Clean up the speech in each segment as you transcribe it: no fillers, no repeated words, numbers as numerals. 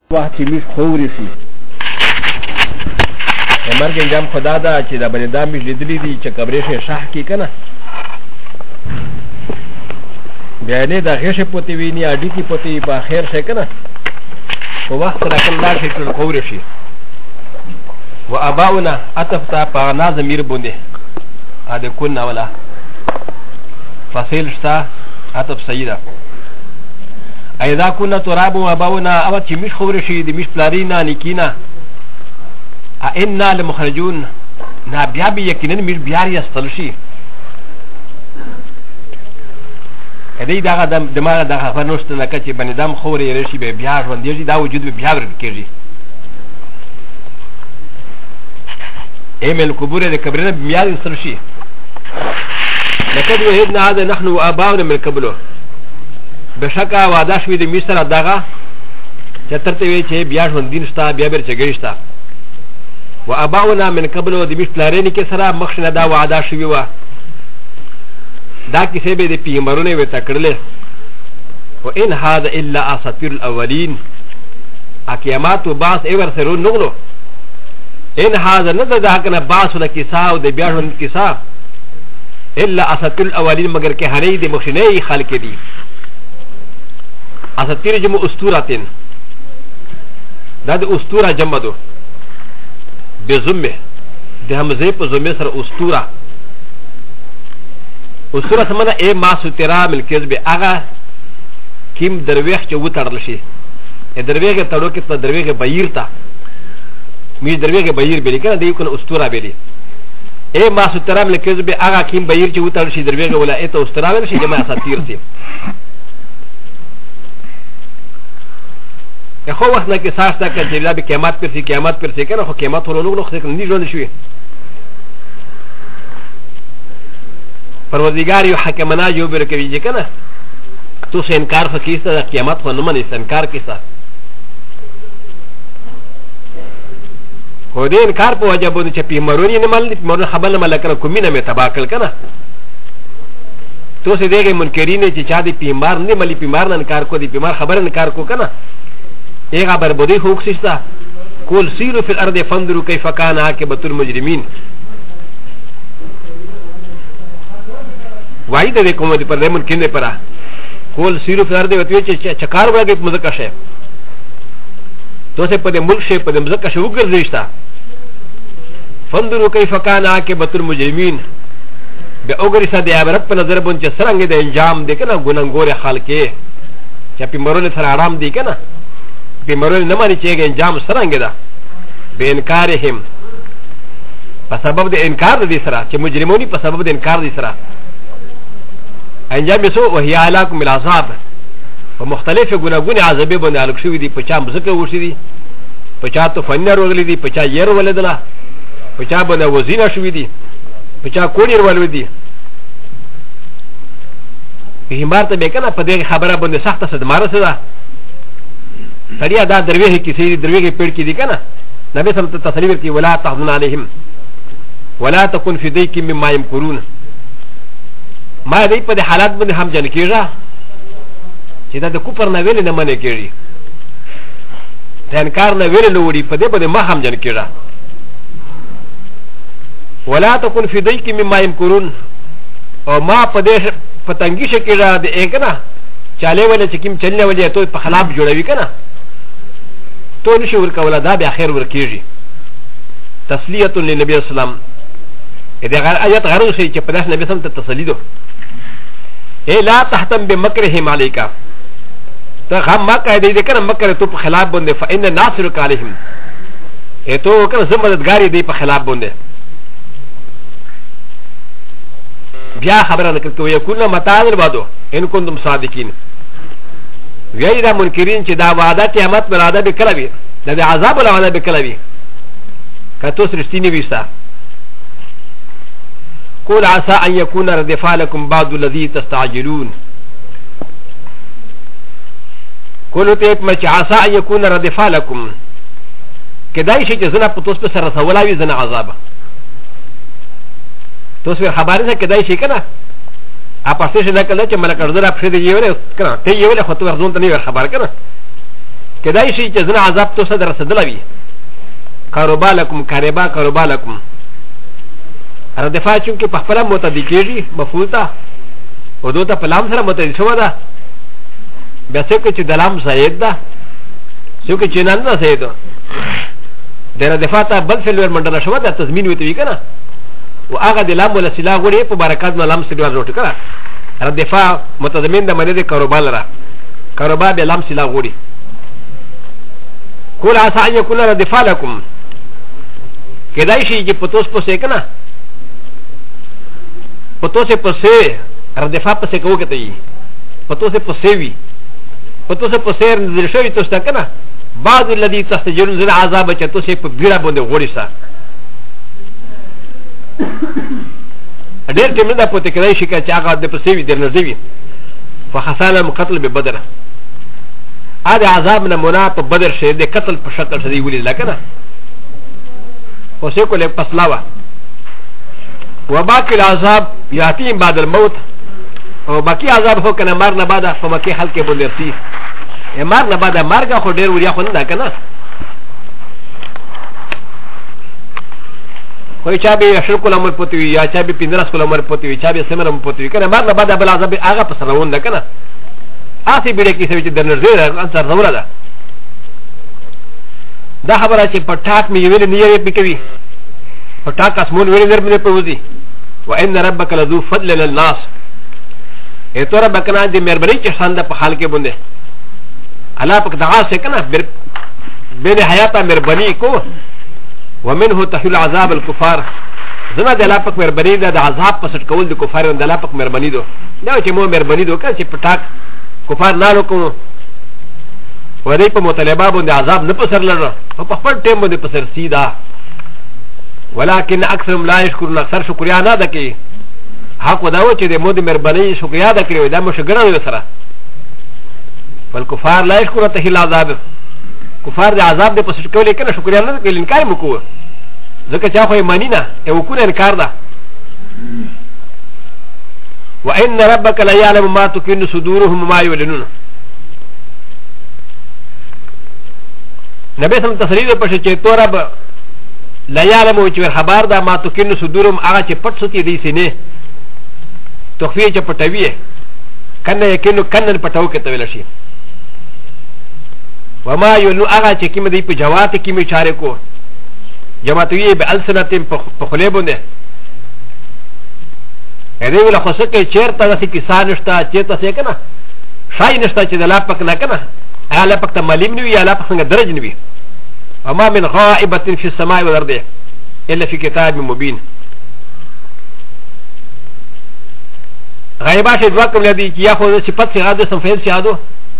وقت چې میش خوري شي مرګ انجام خدا دا چې دا باندې دا میش لیدلی دي چې قبرې شه شاه کې کنه بیا نه دا غشه پوتې ویني اډی کې پوتې په خیر شه کنه په وخت سره کله شي ټول خوري شي و اباؤنا اتفتا په نازمیر باندې ا دې كنا ولا فاصل شتا اتف سیدا اذا كنا تراب واباؤنا او چې مش خوري شي د مش پلارینا نکینا ائنا لمخرجون نا بیا به یقینا مش بیا یستل شي ادي دا دماغ دا خبرنوست نه کچې باندې دم خوري رشي به بیا ژوند دی دا وجود به بیا ورکېږي ايمل كبور الكبرنا بميال يصرشي لقد وهدنا هذا نحن واباؤنا من قبله بشكا وعدا شوي د مصر دغه چترته وی چې بیا ژوند دین شتا بیا بیر چګیشتا واباؤنا من قبله د مصر لارین کې سره مخشنه دا وعدا شوی و دا کیسه به د پیغمبرونه و تکړلې وان هذا الا اساطير الاولين اقیامات و باس ایور سره نغلو ان هذا نظر دا کنه باس ولا کیسا او د بیا ژوند کیسا الا اساطير الاولين مگر کې هني د مخشنه خلق دي اساطير جمع اسطوراتين دا د اسطوره جمع دو بزمه د همزه په زمه سره اسطوره اسطوره سمنه ای ما سترا مل کذب اغا کیم درویش چې وټړل شي درویغه تړو کې په درویغه بایرتا می درویغه بایر بلی کنه دی کنه اسطوره بلی ای ما سترا مل کذب اغا کیم بایر چې وټړل شي درویغه ولا ایت اسطوره ول شي جمع اساطیر سي خو وخت نه کې ساس تا کې چې به قیامت پر سي قیامت پر سي کنه خو قیامت ورولو نو خو نه ژوند شوی پروردگار یو حکمنا جو بر کوي چې کنه تو سه انکار فکیسته د قیامت خو نه منې انکار کیسه خو دې انکار په وجه باندې چې پیمرونی نه مل مر خبر نه ملکره کومینه مې تباکل کنه تو سه دغه منکرین چې چا دې پیمار نه ملي پیمار نه انکار کو دې پیمار خبر انکار کو کنه ایغا بربودی خوک سیستا کول سیرو فی الارض فندرو کیف کان عاقبۃ المجرمین وای دې کوم دې پر دمن کینه پرا کول سیرو فی الارض وتی چې چکار وګه مزکه شه تو سه په دې ملک شه په دې مزکه شه وګرځیشتا فندرو کیف کان عاقبۃ المجرمین به اوګری ساده عبرت په نظر بون چې سرنګ دې انجام دې کنه ګننګور خلکې چې په مرونه سره آرام دې کنه بمرون نمانی چیگه انجام سرنگه ده به انکارهم پس سبب ده انکار ده سرا چه مجرمونی پس سبب ده انکار ده سرا انجام بسو وحی علاکم العذاب و مختلف گناگون عذابی بنده علق شوی دی پچا مزکر ورشی دی پچا تو فنر وغلی دی پچا یر ولدلا پچا بنده وزینا شوی دی پچا کونیر ولوی دی پیغمبر ته بیکنه په دې خبره باندې سخته صدمه رسیده سريع دا درويح كي درويح بير كي دي كنا نبي سمت التصليب كي ولا تحزن عليهم ولا تكن في ضيق مما يمكرون ما دي په حالات باندې هم جن کیږي چې دا د کوپر نه ویل نه منې کیږي د انکار نه ویل لوري په دې باندې ما هم جن کیږي ولا تكن في ضيق مما يمكرون او ما په دې پتنګي شکیږي د اګنا چاله ولې چې کوم چلنه ولې ته په خلاف جوړوي کنه تو نشي ورکولا دا به اخر ورکیږي تسلیه للنبي صلی الله علیه وسلم اذا آیت غرض شي چې په داس نبی سم ته تسلی دو اے لا تحتم بمکرهم علیکا ته هم مکه دې کنه مکر ته په خلاف باندې فإن ناصرک علیهم اے تو کنه زمددګاری دې په خلاف باندې بیا خبره نکړه تو یکون متاع الوعدو ان کنتم صادقین وی دا منکرین چې دا وعده قیامت مراده به کړی دا د عذاب ولا به کړی کته سرشتینی وستا قول عسى ان يكون ردف لكم بعض الذي تستعجلون قولوا تيت ما عسى ان يكون ردف لكم كدای شي چې زنه په توس په سره سوالوي زنه عذاب توس خبره ده كدای شي کنه اپاسه شي دا کله چې ملک ارزره په دې یو کنه ته یو له خطو ورزون ته نه خبر کنه كداي شي چې زنه عذاب تو صدر رسدلوي کاروبا لكم کاربا کاروبا لكم ردفاع چونکه په خپل متدی کېږي مفعولتا او دوته په لام سره متدی شو ده بیا څه کې چې د لام زائد ده څه کې چې نن نه زائد ده ردفاع ته بل فعل ور منډه شو ده تضمین وي کنه او هغه د لام ولا سلا غوړي په برکات نه لام سره ورته کړه ردفاع متضمن ده منه د کاروبا لره کاروبا به لام سلا غوړي کول عسى ان يكون ردفاع لكم کدای شي چې پتوس پسې کنه پتوس پسې ردفاع پسې کوو کته یي پتوس پسې وی پتوس پسې نظر شوی توسته کنه بعض الذي تستجرون ذل عذاب چتو سه په بیره باندې غوړی سا ډېر ټیم نه پته کړی شي چې هغه د پسې وی درنځي وي فخسانا مقتل به بدر هذا عذاب من منا په بدر شه د قتل په شکل سره ویل لکنه وسه کوله پسلاوه وباقي العذاب ياتي بعد الموت او باقي عذاب هو کنه مار نه بعد په مکه حل کې بولرتي مار نه بعد مارګه خو ډېر وریا خو نه کنه خو چا به شرک الامر پوتوي یا چا به پندرس الامر پوتوي چا به سمرم پوتوي کنه مار نه بعد بل عذاب هغه په سره ونه کنه آسی بیڑے کی سوچ در نظر انصر ضرورت ده دا خبره چې پټاک می ویل نیې پکوي پټاک اسمون ویل در باندې پوزي وان ربک لذو فضل للناس ایتو ربک نه دې مهرباني چې شان د په حال کې باندې الله پاک دعا سے کنه بین حیاتا مهرباني کو ومنه تحل عذاب الكفار زما د الله پاک مهرباني د عذاب پسټ کول د کفار د الله پاک مهرباني دو دا چې مو مهرباني دو چې پټاک کفار نالو کوم ودی په مطالبه باندې عذاب نه پسر لره او په خپل ټیم باندې پسر سیدا ولكن اکثرهم لا يشكرون اکثر شکریا نه ده کی حق وداو چې د مود مهرباني شکریا ده کړو دا مو شګره سره فالكفار لا يشكرون تهل عذاب کفار د عذاب د پسر کولې کنه شکریا نه کوي انکار مکو ځکه چې خو مانی نه یو کو انکار ده وان ربك لا يعلم ما تكن صدورهم وما يعلنون نبي سم تصريح پښه چې تورب لا يعلم چې خبر ده ما تكن صدورهم هغه چې پټ ستی دي سینې تخفیه چې پټوي کنه یقینو کنه پټاو کې تویل شي وما يعلن هغه چې کیمه دی په جوات کیمه اشاره کو جماعتوی به السنتم په خلیبونه ا دې ولا خو څه کې چیرته د کیسه نشته چیرته څه کنه شای نشته چې د لا پک نه کنه اله پک ته معلوم نیوي اله پک څنګه درج نیوي اما من غائبه في السماء والارض الا في كتاب مبين غائبه شي دوه کوم لدی چې یا خو صفت څنګه د سم فعل شادو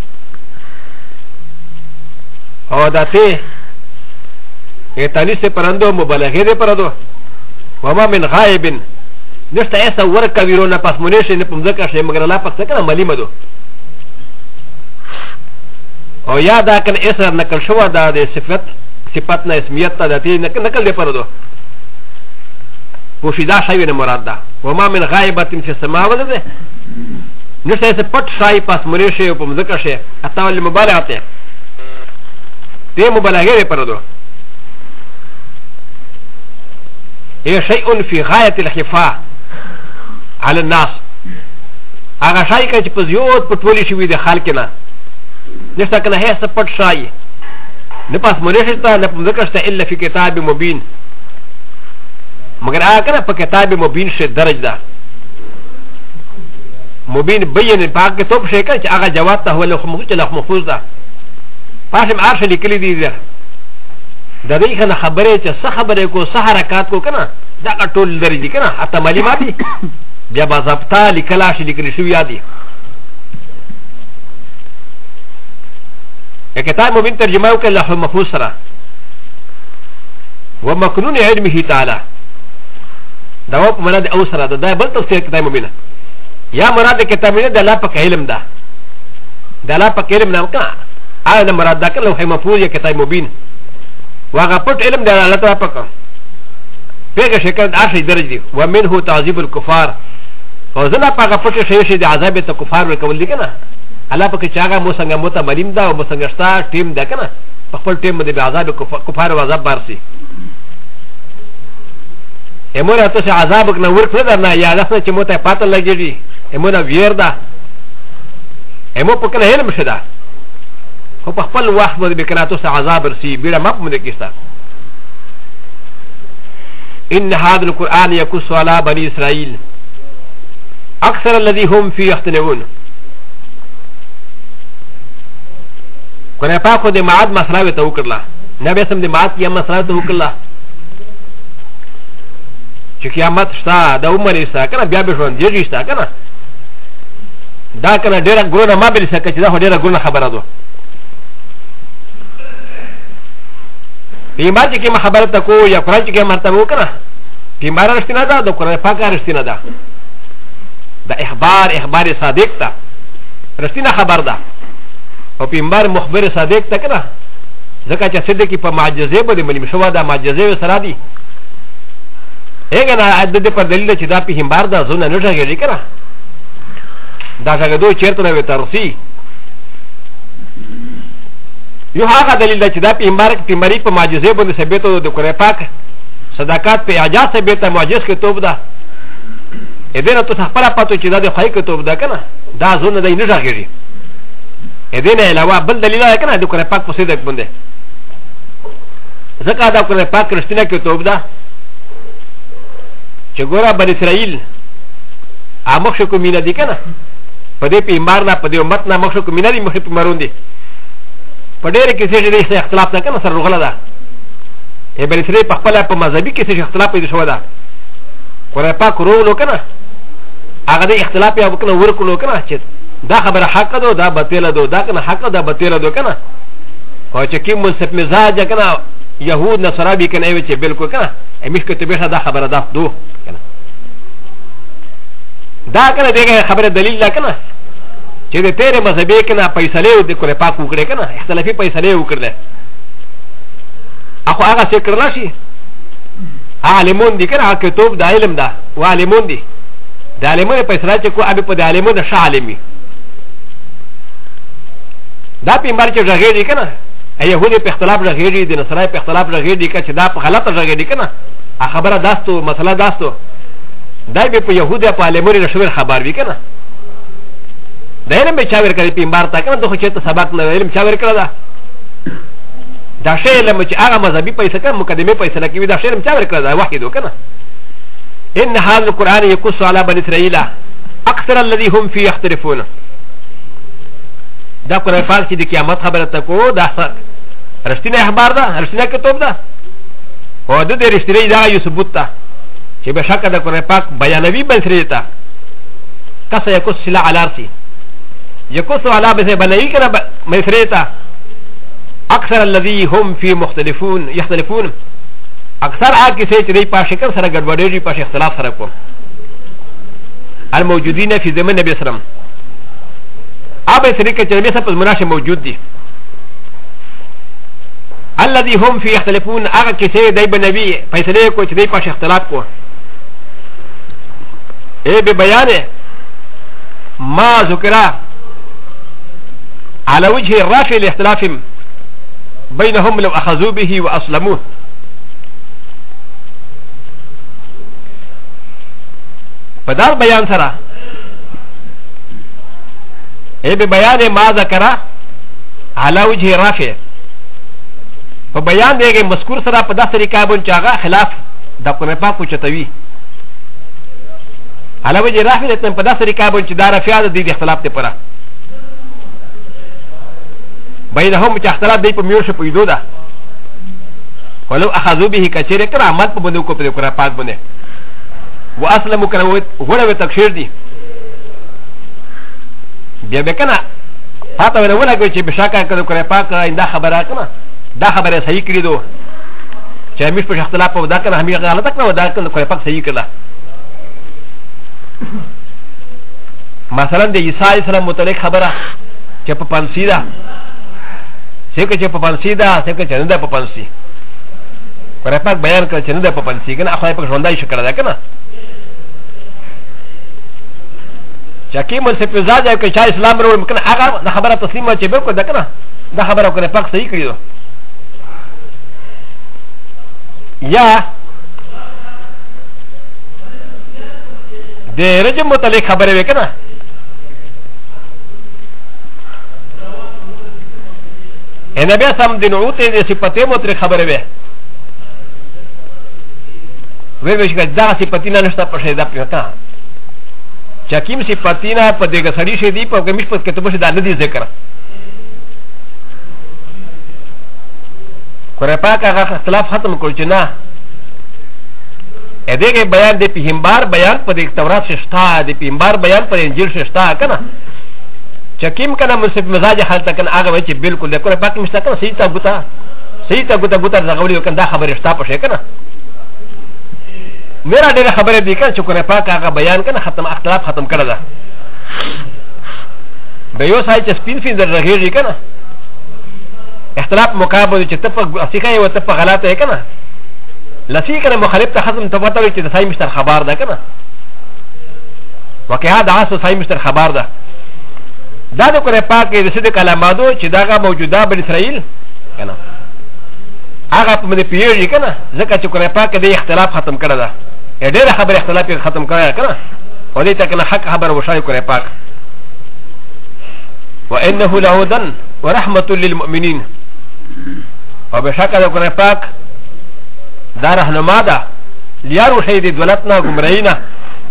او دته تانیس پرندو مبالغه دې پردو وما من غائب نشته ایسا ورکا ویرونه پس مونیشه نه پمځکه شي مگر الله پک څنګه معلومه دو او یا دا کنه ایسا نقل شو دا د صفت نه اسمیت ته دتی نقل دی پردو پوشیدا شوی نه مراد ده وما من غائبه فی السماء ولده نشته ایسا پټ شای پس مونیشه پمځکه شي اته ول مبالغه ته ته مبالغه دی پردو هي شيء في غايه الخفاء على الناس هغه شای که چې په زیات پټولی شوي د خلک نه نشته کنه هي سپټ شای نه پاس مونږ نه په ذکر شته الا فی کتاب مبین مگر هغه کنه په کتاب مبین شه درج ده مبین بیان پاک کې توپ شي کنه چې هغه جواب ته ول محفوظ ده پاسم عرش لیکلی دي ده د دې کنه خبره چې څه خبره کو څه حرکت کو کنه دا ټول درې دي کنه حتی معلومات دي بیا باضابطه لیکلا شي لیکل شوی یادي کتاب مبین ترجمه وکړه لوح محفوظ سره ومكنون علمه تعالی دا په مراد او سره دا بل تفسیر کتاب مبین یا مراد کتاب مبین د الله په علم ده د الله په علم نه وکړه هغه مراد ده لوح محفوظ یا کتاب مبین واغه پټ علم د الله تعالی په پیغه شکل عاشي درج دي ومنه تعذيب الكفار او زنا پاغه پټ شي شي د عذاب ته کفار ورکول دي کنه الله پکې چاغه مو څنګه مو ته مریم دا او مو څنګه شتا ټیم ده کنه په خپل ټیم باندې به عذاب کفار او عذاب بارسي امور ته چې عذاب کنه ورکړه درنه یا لاسه چې مو ته پاتې لګیږي امور ویر ده امو پکې نه علم شدا خو په خپل وخت باندې کنه ته عذاب ورسي بیره مپ مونږ کېستا ان هذا القران يقص على بني اسرائيل اكثر الذي هم فيه يختلفون کنه پاکو د معاد مسله ته وکړه نبی سم د معاد یا مسله ته وکړه چې قیامت شته د عمر ایسا کنه بیا به ژوند دی شته کنه دا کنه ډیره ګونه ما بل څه چې دا ډیره ګونه خبره ده پیمار چې کوم خبره ته کو یا قرآن چې کوم مرتبه وکړه پیمار رښتینه ده د قرآن پاک رښتینه ده د اخبار صادق ده رښتینه خبر ده او پیمار مخبر صادق ده کنه ځکه چې صدق په معجزې باندې ملي شو ده معجزې سره دي هغه نه د په دلیل چې دا پیمار ده زونه نه ځګړي کنه دا څنګه دوی چیرته نه وترسي یو هغه دلیل چې دا پیماری په معجزې باندې ثابت و د قرآن پاک صداقت په اعجاز ثابت معجز کې توب ده ا دې نه ته خپل پاتو چې دا د خای کې توب ده کنه دا زونه نه ځګړي ا دې نه علاوه بل دلیل ده کنه د قرآن پاک په صدق باندې ځکه دا قرآن پاک رښتینه کې توب ده چې ګوره بني اسرائیل امخ شو کومینه دي کنه په دې پیمار نه په دې امت نه مخ شو کومینه دي مخ په مارون دي په ډېر کې څه دې اختلاف نه کنه سره رغله ده ای بني اسرائیل په خپل په مذهبي کې څه اختلاف پیدا شو ده قرآن پاک ورو کنه هغه د اختلاف یا وکنه ورکلو کنه چې دا خبره حق ده دا باطل ده دا کنه حق ده باطل ده کنه او چې کوم منصف مزاج کنه يهود نصرابي کنه وي چې بالکل کنه امیش کې ته به دا خبره ده دو کنه دا کنه دغه خبره دلیل ده کنه چې د تیرې مذهبي کنه فیصله د قرآن پاک وکړي کنه اختلافي فیصله وکړي اخو هغه څه کړل شي عالمون دي کنه کتاب د علم ده و عالمون دي د عالمونو فیصله چې کو ابي په د عالمونو ش عالمي دا پیمار چې راغلي کنه يهودي په اختلاف راغلي دي نصرای په اختلاف راغلي چې دا په غلطه راغلي کنه خبره داستو مسله داستو دای به په يهودي په عالمونو نشور خبر وی کنه دا علم به چاور کوي پیمار تا کنه دغه چې ته سبق نه علم چاور کړه دا شی علم چې هغه مذهبي پیسې کنه مقدمه پیسې لکه دا شی علم چاور کړه دا واحد وکنه ان هذا القران يقص على بني اسرائيل اكثر الذي هم فيه يختلفون دا قرآن پاک چې د قیامت خبره تکو دا رښتینه اخبار ده رښتینه کتاب ده او د دې رښتینه دا یو ثبوت ده چې به شک د قرآن پاک بیانوي بنسری ته کسه یقص على ارسي يقص على بني كنا مسريتا اكثر الذي هم في مختلفون يختلفون اكثر عاكي سيت دي باشكل سره غدوړي پاش اختلاف سره کو الموجودين في زمن النبي صلى الله عليه وسلم ابي سريكه چې نبی صاحب مناشه موجود دي الذي هم في يختلفون اغه کې سي دای بنبي فیصله کو چې دي پاش اختلاف کو اي به بیان ما ذکر على وجه الرافع الاختلاف بينهم لو اخذوا به واسلموه فدار بيان سرا اي ببيان ما ذكر على وجه الرافع فبيان ديگه مذكور سرا پدا طریقہ بن چاغا خلاف دا قرآن پاک پوچتوی على وجه الرافع دتن پدا طریقہ بن چ دار رافع دي اختلاف ته پرا بينهم اختلاف دی په میوشه پیدو ده ولو اخذوا به کچره کرامت په بندو کو په قرآن پاک باندې واسلموا کروت غوړه تکشیر دي بیا به کنه پاته ونه ولګو چې بشاکه کړه قرآن پاک انده خبره کنه دا خبره صحیح کړی دو چې همیش په اختلاف په دا کنه همیشه غلطه کړه دا کنه قرآن پاک صحیح کړه مثلا د عیسی علیه السلام متعلق خبره چې په پنځه ده څنګه چې په پنځه ده څنګه چې نه ده په پنځه قرآن پاک بیان کړ چې نه ده په پنځه کنه خدای پاک ژوندای شکر ده کنه شاكي من سيبزاج او كشا اسلام رو ممكن اغا ده خبره تسليمه چې بالکل ده کنه ده خبره کنه پاک صحیح کړی یا د رجم متعلق خبره وکنه النبي سم دين اوته دي صفته متر خبره وي ويش دا صفتينا نشتا پشه دا پتا چاکیم صفتينا په دغه سړي شه دي په کمیش په کتابه شه دا نه دي ذکر کور پاک هغه اختلاف ختم کول چې نه ادهګه بیان دی پیغمبر بیان په د تورات شتا دی پیغمبر بیان په انجیل شتا کنه چکیم کنه منصف مزاج حالت کنه هغه وای چې بالکل د کور پاک مشته کنه صحیح تا ګوتا زغولی کنه دا خبره شتا پشه کنه میرا ډیره خبره دی کنه چې کور پاک هغه بیان کنه ختم اختلاف ختم کړه دا به یو سای چې سپین فین درغیږي کنه اختلاف مقابله چې تفق اصیکه او تفق غلطه کنه لسی کنه مخالف ته ختم ته پته وي چې د سای مشتر خبر ده کنه وکه دا اساس سای مشتر خبر ده دا د کور پاک د صدق علاماتو چې داغه موجوده بن اسرائیل کنه هغه په دې پیږي کنه ځکه چې کور پاک د اختلاف ختم کړه ده ډېر خبر اختلاف ختم کړه کنه او دې ته کنه حق خبر وشای کور پاک وانه لهدن ورحمه للمؤمنين وبشکل کور پاک دا رهنما ده لیارو شهید دولتنا گمراهینا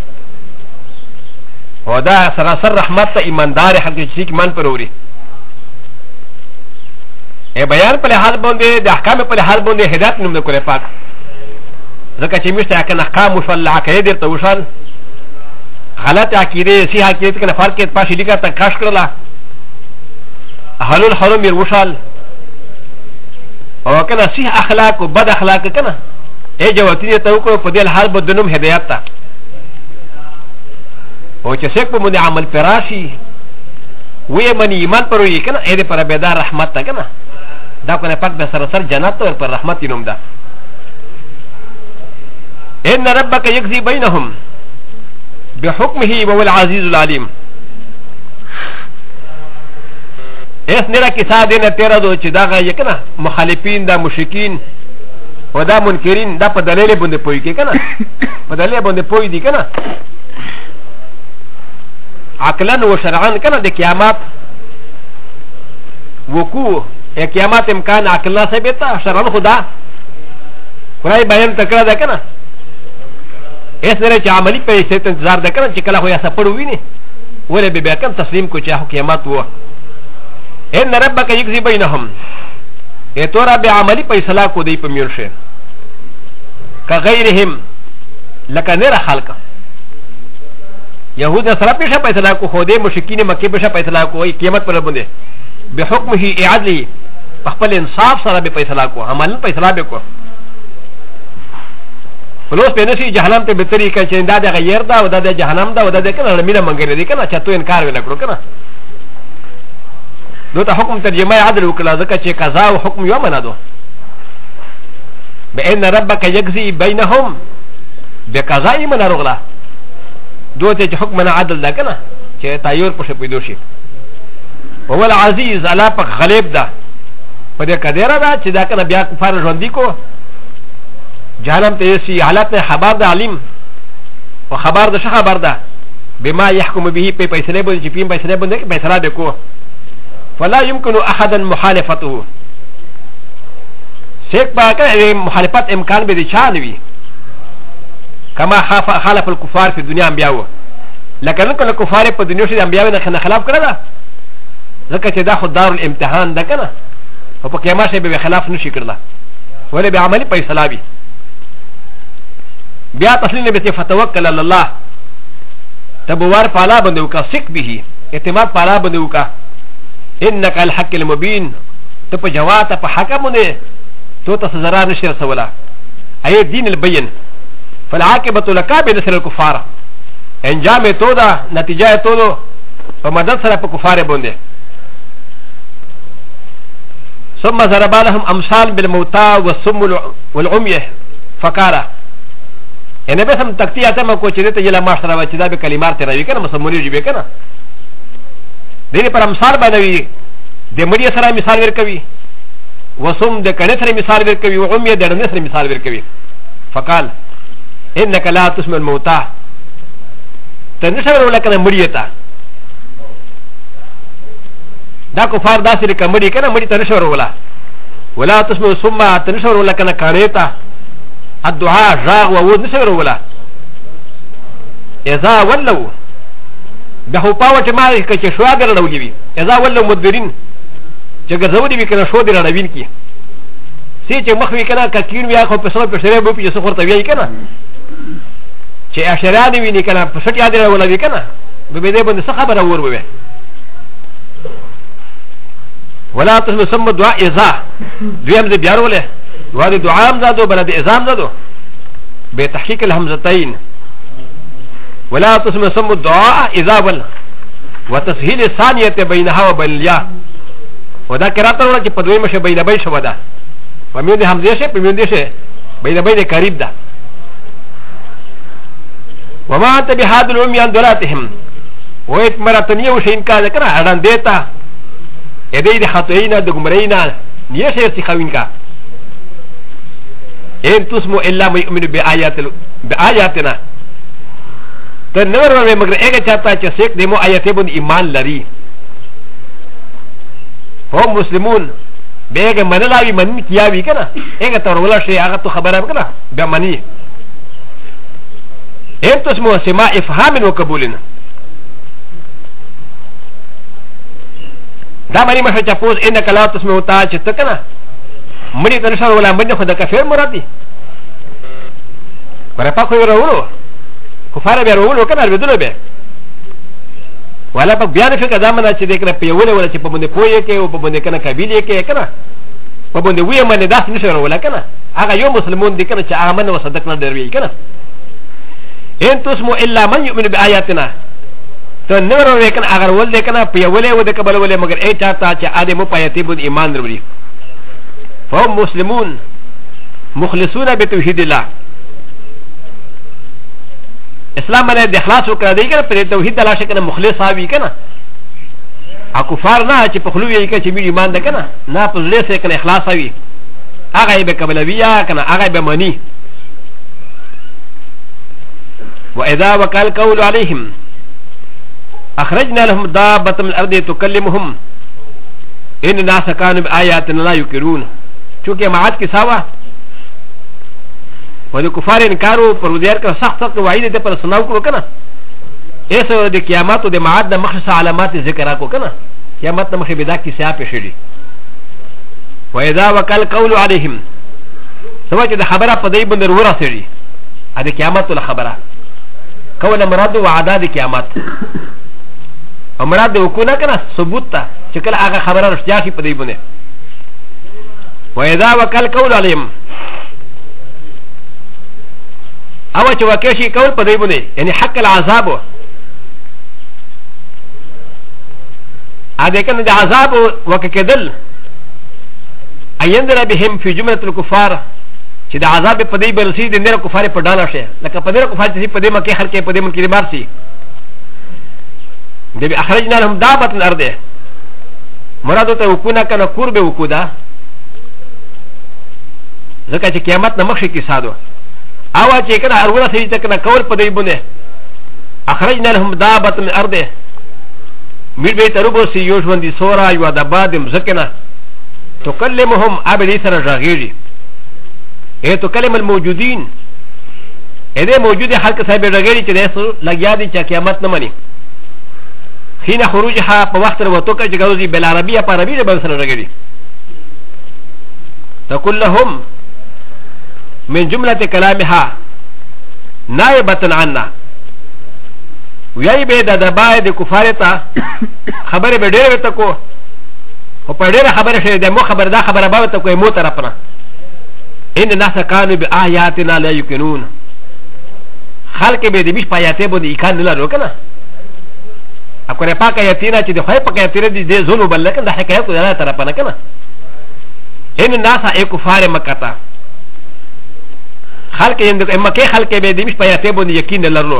و دا سراسر رحمت تا ایماندار حق چیک من پروری ای بیان پر حال بونده د احکام پر حال بونده هدایت نوم کړه پاک ځکه چې مشته کنه احکام وشل عقیده درته وشل غلط عقیده صحیح عقیده کنه فرق کې پاشي لیکه تا کاش کړلا حلال حرام ير وشل او کنه صحیح اخلاق او بد اخلاق کنه ای جواتینه ته کو په دې حال بدنوم هدایت تا او چې څوک په مونږ عمل پراشي وې منی ایمان پروي کنه اې دې پر بیدار رحمت تا کنه دا کنه پاک به سرسر جنت او پر رحمت نوم ده ان ربك يقضي بينهم بحكمه وهو العزيز العليم اس نرا کیسا دینه تیرا دو چې دا یکنه مخالفین دا مشرکین و دا منکرین دا په دلیل باندې پوي کې کنه په دلیل باندې پوي دي کنه عقلا و شرعا کنه د قیامت وقوع قیامت امکان عقلا ثابت شرعا خدا خدای بیان تکړه ده کنه اس نره چې عملی په ست انتظار ده کنه چې کله خو یا سفر ویني ولې به کم تسلیم کو چې قیامت وو ان ربک یجزی بینهم اتورا بعملی فیصله کو دی په میرشه كغيرهم لك نرى خلقه يهود سره پیشه فیصله کو خو دې مشکین مکه پیشه فیصله کو ای قیامت پر باندې بحکمه اعدلی خپل انصاف سره به فیصله کو عمل فیصله به کو فلوس په نشي جهنم ته به طریقه چې دا د غیر دا او د جهنم دا او د کنه مینه منګری دي کنه چې تو انکار وکړو کنه دوته حکم ترجمه عدل وکړه ځکه چې قضا او حکم یو منادو بان ربك يجزي بينهم بقضاء من رغلا دوته حکم نه عدل ده کنه چې تایور پښه پیدا شي هو العزيز على پک غالب ده په دې کډیره ده چې دا کنه بیا کفار ژوند دي کو جهنم ته سي حالت نه خبر ده علیم او خبر ده څه خبر ده بما يحكم به په فیصله باندې چې په فیصله باندې فیصله وکړو فلا يمكن احدا مخالفته سيك باكا مخالفات امكان بدي شانوي كما خالف الكفار في الدنيا انبياء لكن كل الكفار في الدنيا في انبياء نحن خلاف كذا ذكر تدا خد دار الامتحان ده كنا وبكي ما شيء بخلاف نشي كذا ولا بعملي فيصلابي بيا تسليم بيتي فتوكل على الله تبوار فلا بندوكا سك به اعتماد فلا بندوكا انك الحق المبين تبقى جوات تبقى حكمني توتا سزرا نشر سولا اي الدين البين فالعاقبه لك بنصر الكفار انجام تودا نتيجه تودو فمدد سر الكفار بونده ثم ضرب لهم امثال بالموتى والسم والعمي فقال ان به سم تکتی اته ما کو چې ته یلا ماشره و چې دا به کلمات راوي کنه مسمونی جوړ کنه دې پر مثال باندې د مړي سره مثال ورکوي وسم د کنه سره مثال ورکوي او امي د دنه سره مثال ورکوي فقال انك لا تسمع الموتى تنشر ولا کنه مړي ته دا کفار داسې کمړي کنه مړي تنشر ولا تسمع ثم تنشر ولا کنه کانيتا الدعاء جاغ وود نشر ولا اذا ولوا به پاوټ ما کې شو اگر راولي وي اذا ولوا مدبرين چې ګرځولي وي کنه شو دې راوین کی سي چې مخوي کنه ککین بیا خو په سره په شری بو په سخور ته وی کنه چې اشرا دې ویني کنه په شټ یاد راول وی کنه به دې باندې څه خبره ور وي ولا تسمع سم دعاء اذا دویم دې بیا وروله وهذا دعاء زادو بلد إزام زادو بتحقيق الهمزتين ولا تسمى سم الدعاء إذا بل وتسهيل الثانية بينها وبين الياء وذا كراتا ولا تقدوي مش بين بين شودا ومن همزة شيء بمن دشة بين بين قريب ده وما أنت بهذا الأمي عن دلاتهم ويتمرتني وشين كذا كنا عن ديتا إذا خطينا دغمرينا نيشة سخوين كا ان تسمو الا ما يؤمن بآياتنا تنور ورمي مگر اگه چاہتا چه سیک دیمو آیاتی بند ایمان لری هم مسلمون بے اگه منلاوی منن کیاوی کنا اگه ترولا شئی آغا تو خبرم کنا بے منی ان تسمو سما افهام و قبولن دا منی مشا چپوز انکا لا تسمو تا چه تکنا مړي تنشر ولا مړي خو د کفر مراد دي ورپا خو ورولو کفار به ورولو کنه بدونه به ولا په بیان فکر زمانه چې دغه په یوله ولا چې په باندې پوهه کې او په باندې کنه قبيله کې کنه په باندې وې باندې داس نشر ولا کنه هغه یو مسلمون دي کنه چې امن او صدق نه دروي کنه ان تسمو الا من يؤمن بآياتنا ته نور وکن اگر ول دې کنه په یوله و د قبل ولې مگر اې چاته چې ادمو پایتي بود ایمان وروړي فهم مسلمون مخلصون بتوحيد الله اسلام باندې د اخلاص وکړه دی کنه په توحید الله شکه مخلص اوی کنه ا کفار نه چې په خلوی کې چې می ایمان ده کنه نه په لږه سره کنه اخلاص اوی هغه به قبلویه کنه هغه به منی واذا وقال قول عليهم اخرجنا لهم دابه من الارض تكلمهم ان الناس كانوا باياتنا لا يقرون چونکہ معاد کی ساوا و د کفار انکارو پر ودیار کا سخت سخت وعید ته پر سناو کو کنه ایسو د قیامت او د معاد د مخصص علامات ذکر کو کنه قیامت مخ بدا کی سیا پېښړي و اذا وقال قول عليهم سمجه د خبره په دای باندې ورسېږي ا د قیامت له خبره قول مراد و عدد قیامت امراد وکونه کنه ثبوت ته چې کله هغه خبره رښتیا شي په دای باندې واذا وقال قول عليهم او چې وکشي قول په دای باندې یعنی حق العذاب ا دې کنه د عذاب وککدل ايندر بهم في جمله الكفار چې د عذاب په دای باندې رسید د کفار په ډاله شي لکه په دې کفار چې په دې مکه هر کې په دې مکه بیمار شي د اخرجنا لهم دابه الارض مراد ته وکونه کنه قرب وکودا ځکه چې قیامت نه مخکې کې ساده او چې کنه ارونه سړي ته کنه کول په دې باندې اخرجنا لهم دابه من الارض میر به تربو سی یو ژوندې سورا یو د باد مزکنه تکلمهم ابدي سره راغيري اے تکلم الموجودين اې دې موجود خلک صاحب راغيري چې داسو لګیا دي چې قیامت نه مني حين خروجها په وخت ورته کې چې غوږی بل عربيه په عربي به سره راغيري تقول لهم من جملة كلامها نائبة عنا وياي بيدا دباي دي كفارتا خبر بدير بتكو وبدير خبر شيء دمو خبر دا خبر بابتكو يمو طرفنا ان الناس كانوا بآياتنا لا يقنون خلق بيدي مش باياتي بودي كان لا روكنا اكو پاک آیاتنا چې د خای پاک آیاتنا دي زونو بل لکه د حکایت دا طرفنا کنه ان الناس اي كفار مكه خلق يندك اما كي خلق بيدمش بياتبون يكين للرو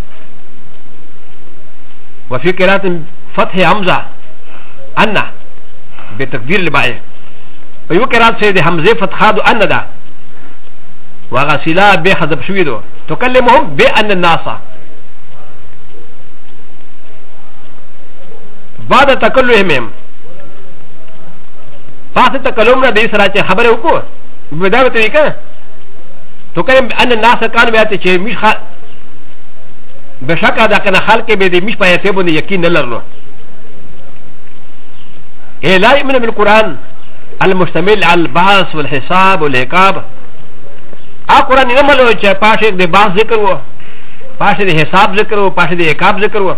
وفي قراءة فتح حمزة أن بتكبير الباء ويو قراءة سيد حمزة فتحادو أن دا وغسلا بحذب شويدو تكلمهم بأن الناس بعد تكلمهم بعد تكلمنا دي سراچه خبر وکړو بدايه طریقه تكلم أن الناس كانوا بياتي چې مش بشكل دا كان خلق بيدي مش بياتبون يقين نلرلو إيه لا يؤمن بالقرآن المشتمل على البحث والحساب والعقاب القرآن نملو چې پاشه د بحث ذکر وو پاشه د حساب ذکر وو پاشه د عقاب ذکر وو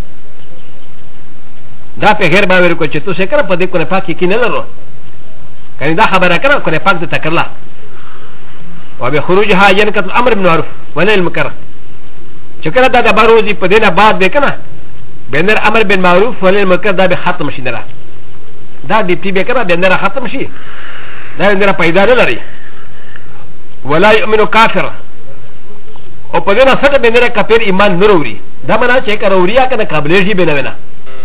دا په غیر باور کو چې تاسو کړه په دې کو نه پاک کې نه لرو کني دا خبره کړه کو نه پاک د تکرلا وبخروجها ينكت الامر بالمعروف ونهي المنكر شكرا دا باروزي بدينا بعد بكنا بينر امر بالمعروف ونهي المنكر دا بختم شي نرا دا دي تي بكنا بينر ختم شي دا بينر پیدا نه لري ولا يؤمن كافر او بدينا سټ بينر کافر ایمان نوروري دا منا چې کروريا کنه قابل شي بنوينا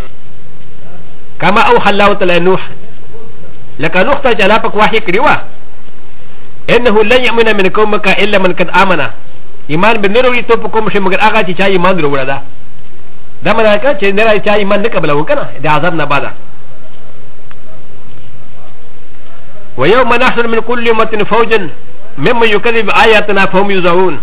كما اوحى الله تعالى نوح لك نوح ته چلا پک وحي کړیوا انه لن يؤمن من قومك الا من قد امن ایمان بنروي تو پکوم شه مگر هغه چې ایمان وروړه دا دا معنی کا چې نه راځي ایمان نه قبل وکنه د عذاب نه بعد ويوم نحشر من كل امه فوجا ممن يكذب آياتنا فهم يوزعون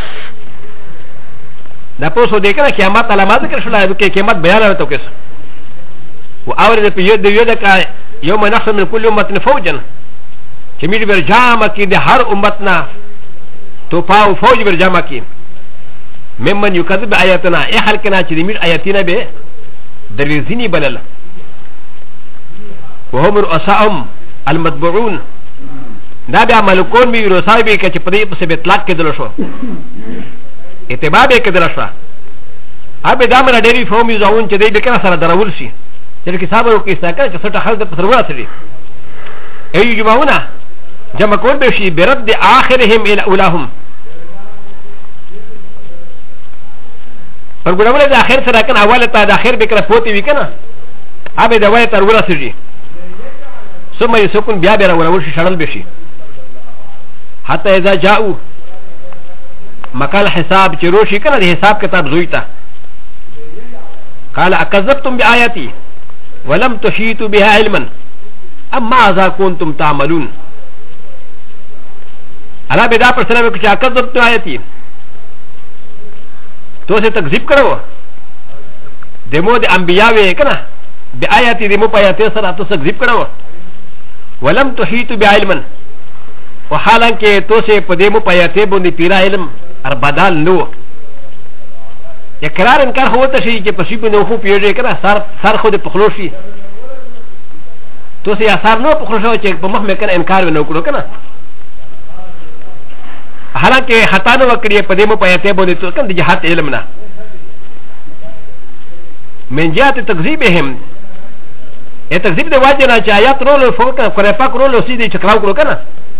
دا پوسو دې کنه قیامت علامات ذکر شول د قیامت بیان راته کس و اورد په یو د یو د کا يوم نحشر من كل امه فوجا چې میډ برجامه کې د هر امتنا تو پاو فوج برجامه کې ممن يكذب آياتنا اي خلقنا چې د میډ آیاتنا به درزيني بلل وهم رؤساهم المتبعون دا بیا ملکون می رؤسای به چې په دې په سبب اطلاق کېدل شو اتباع به کېدل شو هغه دا مر ډېری فوم یوزون چې دې به کنه سره درول شي چې کې صبر وکړي ستاکه چې څه حل د پسرونه سړي ای جمعونه جمع کول به شي برد اخرهم الى اولهم پر ګورول د اخر سره کنه اول ته د اخر به کړه پوتې وی کنه هغه د وای تر ورسېږي ثم يسكن بیا بیا ورول شي شړل به شي حتى اذا جاءوا مکان حساب چې روشي کنه د حساب کتاب زویتا قال اكذبتم بآياتي ولم تحيطوا بها علما اما ماذا كنتم تعملون الا بدا پر سره چې اكذبتم آياتي تو سے تکذیب کرو دمو د انبیاء کنه بآياتي دمو پایته سره تو تکذیب کرو ولم تحيطوا بعلما وحالانکه تو سے پدیمو پایته باندې پیرا علم ار بدل نو اقرار انکار هوته شي چې پسې په نو خو پیږي کنه سر خو د پخلوشي تو سے اثر نو پخلوشو چې په مخ مې کنه انکار ونه کړو کنه حالانکه خطا نو وکړي پدیمو پایته باندې تو کنه د جهات علم نه من جهات تکذیبهم ا تکذیب د واجب نه چې آیات رولو فوق کنه پاک رولو سیدی چکراو کړو کنه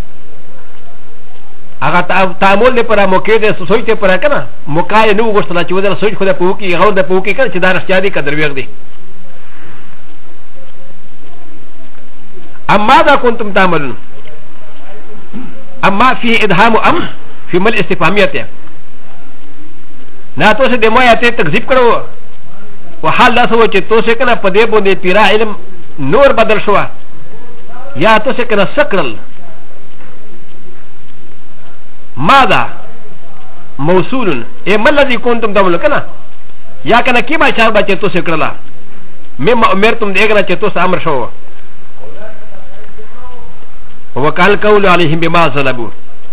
هغه تعامل لپاره موقع د سوچ ته پر کنه موقع نو غوښتل چې ودل سوچ خو د پوکی غو د پوکی کنه چې دا رښتیا دي قدر ویغ دي اما دا كنتم تعملون اما في ادهام ام في مل استفهاميه نا تو سے دمو آیات تکذیب کړو وحال لا سو چې تو سے کنه په دې باندې پیرا علم نور بدل شو یا تو سے کنه سکرل ماذا موصول اي ما الذي كنتم تعملون كنا يا كنا كيما شار بچتو سكرلا مما امرتم دغنا چتو امر شو وقال قول عليهم بما ظلموا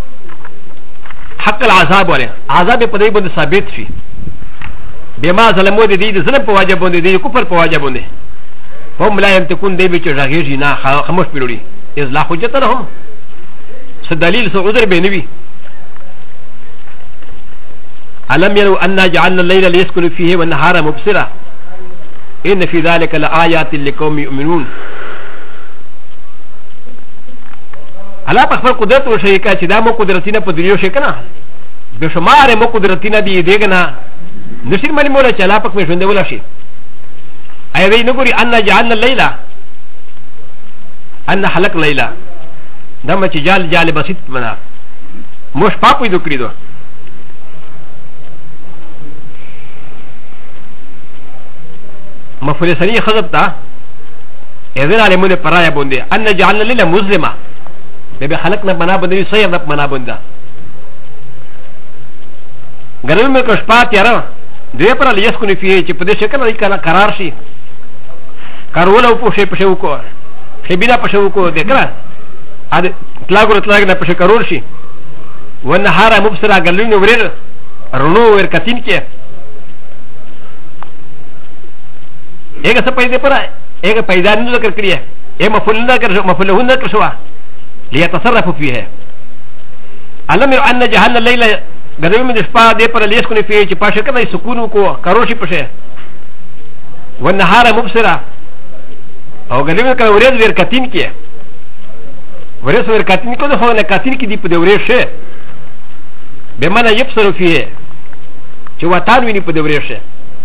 حق العذاب عليه عذاب پدې باندې ثابت شي بما ظلموا دي ظلم په واجب باندې دي کفر په واجب باندې هم لا ينتكون دي بچ راغيږي نه خاموش پيړي اذ حجت لهم دليل سو عذر بينوي ألم يروا أنا جعلنا الليل ليسكنوا فيه والنهار مبصرا إن في ذلك لآيات لقوم يؤمنون الله په خپل قدرت وشي چې دا مو قدرتینه په دنیا شي کنه به شمار مو قدرتینه دی دیګنه نشي ملي مولا چې الله پاک مې ژوند ولا شي اي وی نګوري ان جعلنا الليل ان خلق ليلا دمه چې جال بسيط منا مش پاپوي دوکړي دو مفعول ثاني خذب تا اذن علمون پرایا بونده ان جعلنا الليل مظلمه به خلقنا بنا بندي سير رب منا بندا ګرم مې کښپات یاره دوی پر لیس کو نه فيه چې په دې شکل لري کنه قرار شي کارول او په شی په شو کو خبينا په شو کو دکړه ا دې تلاګ نه په شي کارول شي ونهار مبصرا ګلونو ورر رونو ور کتین کې ایګه څه پیدا پر ایګه پیدا نه ذکر کړی اے مفعول نه کړ شو ليتصرف فيه علم ان جهنم الليل ګرمي من شپه دې پر لیس کو نه فيه چې پاشه کنه سکون کو کارول شي پشه ونهار مبصرا او ګلونو کړه ورځ ور کتین کې ورځ ور کتین کو نه نه کتین کې دی په دې ورځ شه بمعنى يبصر فيه چې وطن ویني په دې ورځ شه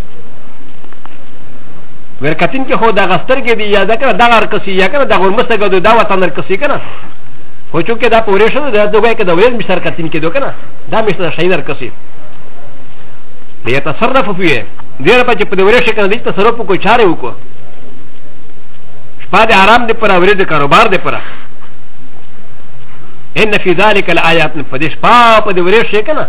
ورکتین کې خو دا غستر کې دی یا دا کنه دا ارکسی یا کنه دا ورمسته دا وطن ارکسی کنه خو چونکه دا پورې شو دا دوی کې دا ورځ مشتر کتین کې دو کنه دا مشتر شاین ارکسی دی تصرف فيه دیر په چې په ورځ کنه دې تصرف کو چاره وکړو شپه د آرام دې پر ورځ د کاروبار دې پر ان في ذلك الايات فدش پا په دې ورځ کنه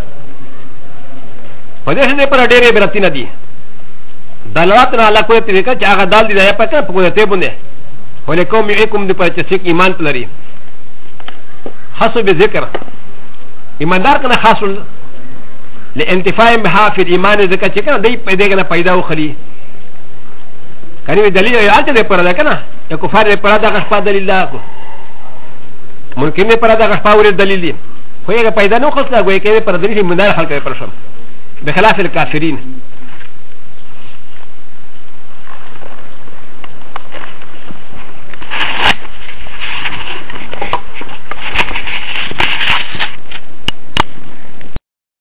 پدې دې پر ډېرې برتینه دي دلالتنا على قوة تلك جاء دال دي دايا پکا پکو ته بونه ولکم یکم د پچ سیک ایمان پلری حسب ذکر ایماندار کنه خاص لانتفاع بها في الايمان ذکر چې کنه دای پیدا کنه پیدا وخلی کني دلیل یې الته دې پر دا کنه یا کفار دې پر دا غشپا دلیل دا کو ممکن دې پر دا غشپا ور دلیل دی خو یې پیدا نو خلک غوي کې پر دې ایماندار خلک پر شم بخلاف الكافرين